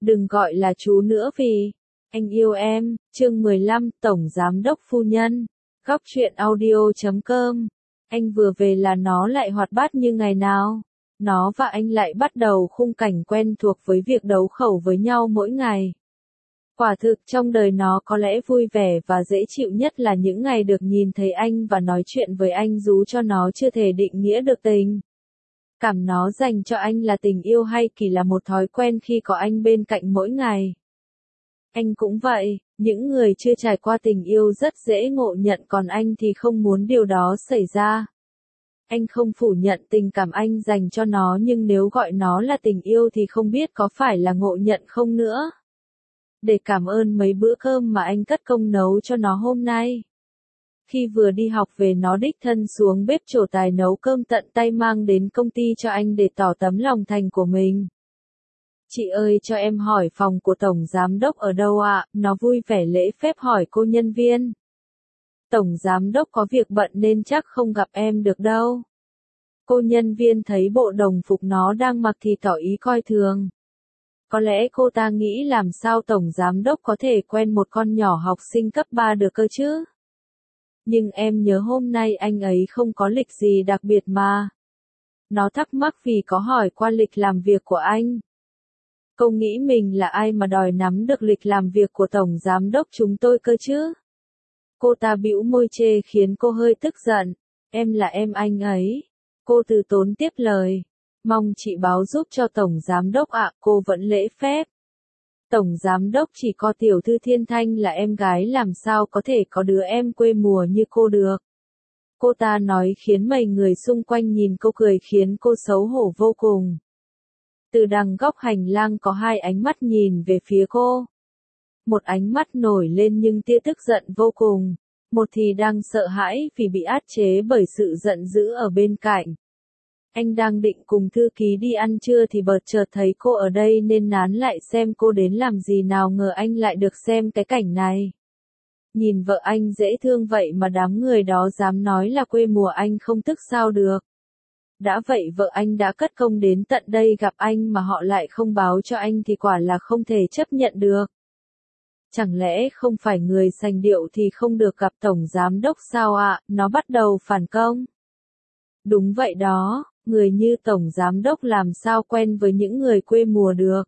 Đừng gọi là chú nữa vì anh yêu em. Chương 15, Tổng Giám đốc Phu Nhân. Góc truyện audio.com. Anh vừa về là nó lại hoạt bát như ngày nào. Nó và anh lại bắt đầu khung cảnh quen thuộc với việc đấu khẩu với nhau mỗi ngày. Quả thực trong đời nó có lẽ vui vẻ và dễ chịu nhất là những ngày được nhìn thấy anh và nói chuyện với anh dù cho nó chưa thể định nghĩa được tình cảm nó dành cho anh là tình yêu hay chỉ là một thói quen khi có anh bên cạnh mỗi ngày. Anh cũng vậy, những người chưa trải qua tình yêu rất dễ ngộ nhận còn anh thì không muốn điều đó xảy ra. Anh không phủ nhận tình cảm anh dành cho nó nhưng nếu gọi nó là tình yêu thì không biết có phải là ngộ nhận không nữa. Để cảm ơn mấy bữa cơm mà anh cất công nấu cho nó hôm nay. Khi vừa đi học về nó đích thân xuống bếp trổ tài nấu cơm tận tay mang đến công ty cho anh để tỏ tấm lòng thành của mình. Chị ơi cho em hỏi phòng của Tổng Giám đốc ở đâu ạ? Nó vui vẻ lễ phép hỏi cô nhân viên. Tổng Giám đốc có việc bận nên chắc không gặp em được đâu. Cô nhân viên thấy bộ đồng phục nó đang mặc thì tỏ ý coi thường. Có lẽ cô ta nghĩ làm sao Tổng Giám đốc có thể quen một con nhỏ học sinh cấp 3 được cơ chứ? Nhưng em nhớ hôm nay anh ấy không có lịch gì đặc biệt mà. Nó thắc mắc vì có hỏi qua lịch làm việc của anh. Cô nghĩ mình là ai mà đòi nắm được lịch làm việc của Tổng Giám đốc chúng tôi cơ chứ? Cô ta bĩu môi chê khiến cô hơi tức giận. Em là em anh ấy. Cô từ tốn tiếp lời. Mong chị báo giúp cho Tổng Giám đốc ạ, cô vẫn lễ phép. Tổng Giám đốc chỉ có tiểu thư Thiên Thanh là em gái làm sao có thể có đứa em quê mùa như cô được. Cô ta nói khiến mấy người xung quanh nhìn cô cười khiến cô xấu hổ vô cùng. Từ đằng góc hành lang có hai ánh mắt nhìn về phía cô. Một ánh mắt nổi lên nhưng tia tức giận vô cùng. Một thì đang sợ hãi vì bị áp chế bởi sự giận dữ ở bên cạnh. Anh đang định cùng thư ký đi ăn trưa thì bợt chợt thấy cô ở đây nên nán lại xem cô đến làm gì nào ngờ anh lại được xem cái cảnh này. Nhìn vợ anh dễ thương vậy mà đám người đó dám nói là quê mùa anh không tức sao được. Đã vậy vợ anh đã cất công đến tận đây gặp anh mà họ lại không báo cho anh thì quả là không thể chấp nhận được. Chẳng lẽ không phải người sành điệu thì không được gặp Tổng Giám đốc sao ạ? Nó bắt đầu phản công. Đúng vậy đó, người như Tổng Giám đốc làm sao quen với những người quê mùa được.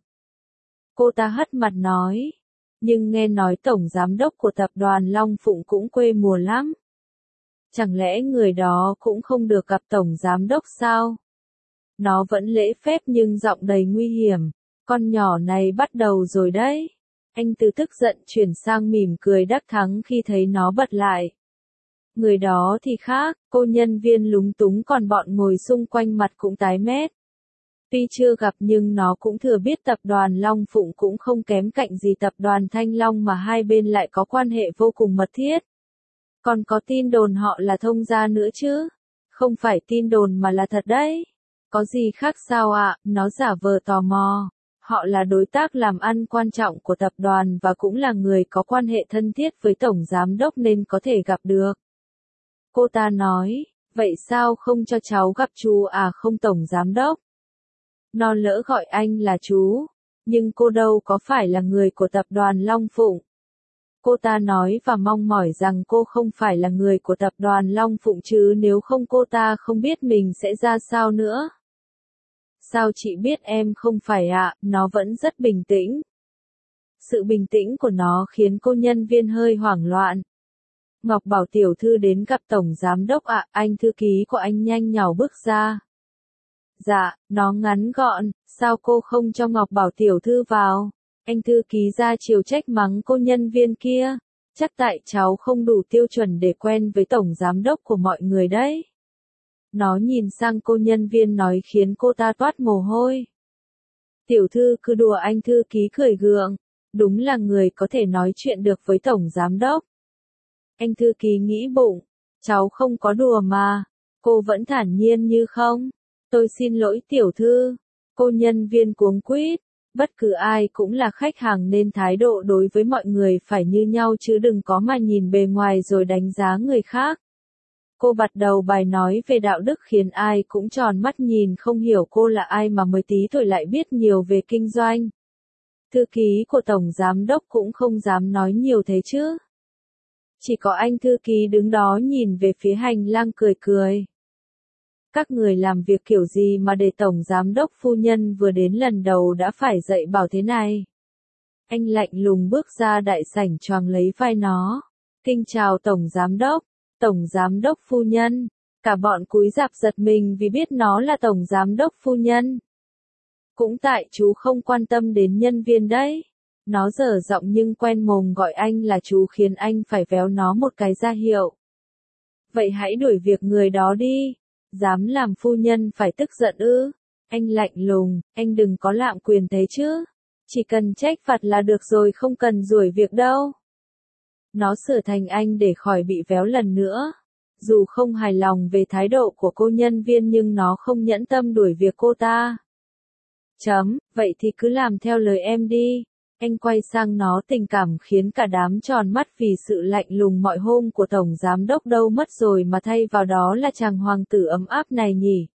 Cô ta hất mặt nói. Nhưng nghe nói Tổng Giám đốc của tập đoàn Long Phụng cũng quê mùa lắm. Chẳng lẽ người đó cũng không được gặp Tổng Giám đốc sao? Nó vẫn lễ phép nhưng giọng đầy nguy hiểm. Con nhỏ này bắt đầu rồi đấy. Anh từ tức giận chuyển sang mỉm cười đắc thắng khi thấy nó bật lại. Người đó thì khác, cô nhân viên lúng túng còn bọn ngồi xung quanh mặt cũng tái mét. Tuy chưa gặp nhưng nó cũng thừa biết tập đoàn Long Phụng cũng không kém cạnh gì tập đoàn Thanh Long mà hai bên lại có quan hệ vô cùng mật thiết. Còn có tin đồn họ là thông gia nữa chứ? Không phải tin đồn mà là thật đấy. Có gì khác sao ạ? Nó giả vờ tò mò. Họ là đối tác làm ăn quan trọng của tập đoàn và cũng là người có quan hệ thân thiết với Tổng Giám đốc nên có thể gặp được. Cô ta nói, vậy sao không cho cháu gặp chú à không Tổng Giám đốc? Nó lỡ gọi anh là chú, nhưng cô đâu có phải là người của tập đoàn Long Phụng. Cô ta nói và mong mỏi rằng cô không phải là người của tập đoàn Long Phụng chứ nếu không cô ta không biết mình sẽ ra sao nữa. Sao chị biết em không phải ạ? Nó vẫn rất bình tĩnh. Sự bình tĩnh của nó khiến cô nhân viên hơi hoảng loạn. Ngọc bảo tiểu thư đến gặp Tổng Giám đốc ạ, anh thư ký của anh nhanh nhảu bước ra. Dạ, nó ngắn gọn, sao cô không cho Ngọc bảo tiểu thư vào? Anh thư ký ra chiều trách mắng cô nhân viên kia. Chắc tại cháu không đủ tiêu chuẩn để quen với Tổng Giám đốc của mọi người đấy. Nó nhìn sang cô nhân viên nói khiến cô ta toát mồ hôi. Tiểu thư cứ đùa anh thư ký cười gượng. Đúng là người có thể nói chuyện được với Tổng Giám đốc. Anh thư ký nghĩ bụng. Cháu không có đùa mà. Cô vẫn thản nhiên như không. Tôi xin lỗi tiểu thư. Cô nhân viên cuống quýt. Bất cứ ai cũng là khách hàng nên thái độ đối với mọi người phải như nhau chứ đừng có mà nhìn bề ngoài rồi đánh giá người khác. Cô bắt đầu bài nói về đạo đức khiến ai cũng tròn mắt nhìn không hiểu cô là ai mà mới tí tuổi lại biết nhiều về kinh doanh. Thư ký của tổng giám đốc cũng không dám nói nhiều thế chứ. Chỉ có anh thư ký đứng đó nhìn về phía hành lang cười cười. Các người làm việc kiểu gì mà để tổng giám đốc phu nhân vừa đến lần đầu đã phải dạy bảo thế này. Anh lạnh lùng bước ra đại sảnh choàng lấy vai nó. Kinh chào tổng giám đốc phu nhân. Cả bọn cúi rạp giật mình vì biết nó là tổng giám đốc phu nhân. Cũng tại chú không quan tâm đến nhân viên đấy. Nó dở giọng nhưng quen mồm gọi anh là chú khiến anh phải véo nó một cái ra hiệu. Vậy hãy đuổi việc người đó đi. Dám làm phu nhân phải tức giận ư? Anh lạnh lùng, anh đừng có lạm quyền thế chứ. Chỉ cần trách phạt là được rồi, không cần đuổi việc đâu. Nó sửa thành anh để khỏi bị véo lần nữa. Dù không hài lòng về thái độ của cô nhân viên nhưng nó không nhẫn tâm đuổi việc cô ta. Vậy thì cứ làm theo lời em đi. Anh quay sang nó tình cảm khiến cả đám tròn mắt vì sự lạnh lùng mọi hôm của tổng giám đốc đâu mất rồi mà thay vào đó là chàng hoàng tử ấm áp này nhỉ.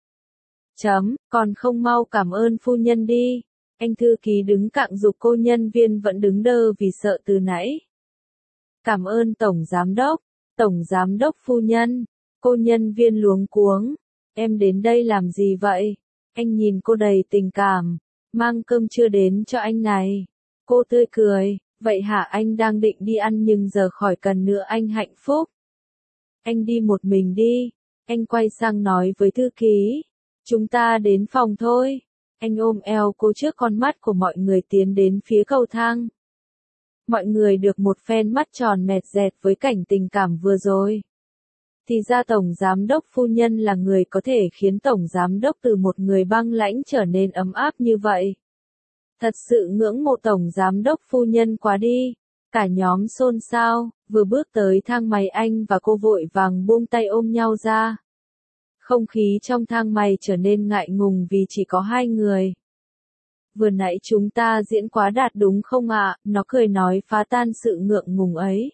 Còn không mau cảm ơn phu nhân đi. Anh thư ký đứng cạnh giục cô nhân viên vẫn đứng đơ vì sợ từ nãy. Cảm ơn tổng giám đốc phu nhân. Cô nhân viên luống cuống. Em đến đây làm gì vậy? Anh nhìn cô đầy tình cảm. Mang cơm trưa đến cho anh này. Cô tươi cười, vậy hả, anh đang định đi ăn nhưng giờ khỏi cần nữa, anh hạnh phúc. Anh đi một mình đi. Anh quay sang nói với thư ký. Chúng ta đến phòng thôi. Anh ôm eo cô trước con mắt của mọi người tiến đến phía cầu thang. Mọi người được một phen mắt tròn mẹt dẹt với cảnh tình cảm vừa rồi. Thì ra tổng giám đốc phu nhân là người có thể khiến tổng giám đốc từ một người băng lãnh trở nên ấm áp như vậy. Thật sự ngưỡng mộ tổng giám đốc phu nhân quá đi. Cả nhóm xôn xao, vừa bước tới thang máy anh và cô vội vàng buông tay ôm nhau ra. Không khí trong thang máy trở nên ngại ngùng vì chỉ có hai người. Vừa nãy chúng ta diễn quá đạt đúng không ạ? Nó cười nói phá tan sự ngượng ngùng ấy.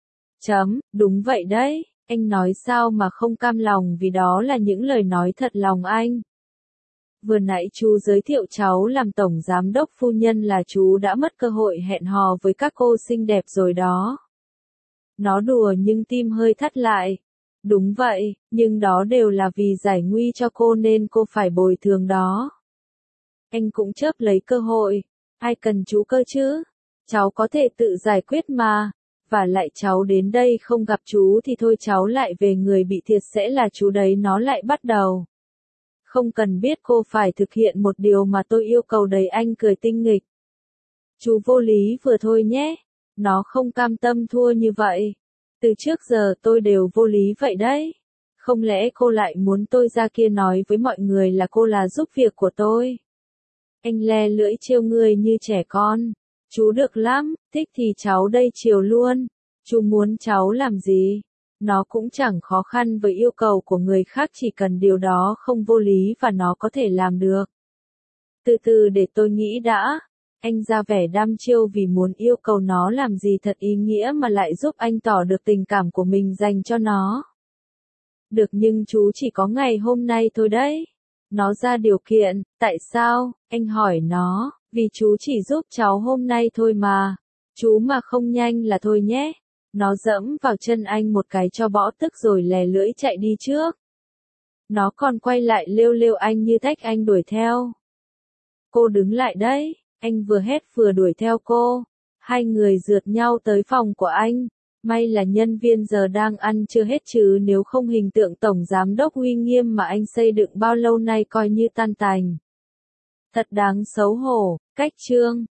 Đúng vậy đấy, anh nói sao mà không cam lòng vì đó là những lời nói thật lòng anh. Vừa nãy chú giới thiệu cháu làm tổng giám đốc phu nhân là chú đã mất cơ hội hẹn hò với các cô xinh đẹp rồi đó. Nó đùa nhưng tim hơi thắt lại. Đúng vậy, nhưng đó đều là vì giải nguy cho cô nên cô phải bồi thường đó. Anh cũng chớp lấy cơ hội. Ai cần chú cơ chứ? Cháu có thể tự giải quyết mà. Và lại cháu đến đây không gặp chú thì thôi, cháu lại về người bị thiệt sẽ là chú đấy. Nó lại bắt đầu. Không cần biết cô phải thực hiện một điều mà tôi yêu cầu đấy, anh cười tinh nghịch. Chú vô lý vừa thôi nhé. Nó không cam tâm thua như vậy. Từ trước giờ tôi đều vô lý vậy đấy. Không lẽ cô lại muốn tôi ra kia nói với mọi người là cô là giúp việc của tôi? Anh le lưỡi trêu người như trẻ con. Chú được lắm, thích thì cháu đây chiều luôn. Chú muốn cháu làm gì? Nó cũng chẳng khó khăn với yêu cầu của người khác, chỉ cần điều đó không vô lý và nó có thể làm được. Từ từ để tôi nghĩ đã. Anh ra vẻ đăm chiêu vì muốn yêu cầu nó làm gì thật ý nghĩa mà lại giúp anh tỏ được tình cảm của mình dành cho nó. Được, nhưng chú chỉ có ngày hôm nay thôi đấy. Nó ra điều kiện. Tại sao? Anh hỏi nó. Vì chú chỉ giúp cháu hôm nay thôi mà. Chú mà không nhanh là thôi nhé. Nó dẫm vào chân anh một cái cho bỏ tức rồi lè lưỡi chạy đi trước. Nó còn quay lại lêu lêu anh như thách anh đuổi theo. Cô đứng lại đấy. Anh vừa hét vừa đuổi theo cô. Hai người rượt nhau tới phòng của anh. May là nhân viên giờ đang ăn chưa hết chứ nếu không hình tượng tổng giám đốc uy nghiêm mà anh xây dựng bao lâu nay coi như tan tành. Thật đáng xấu hổ. Cách chương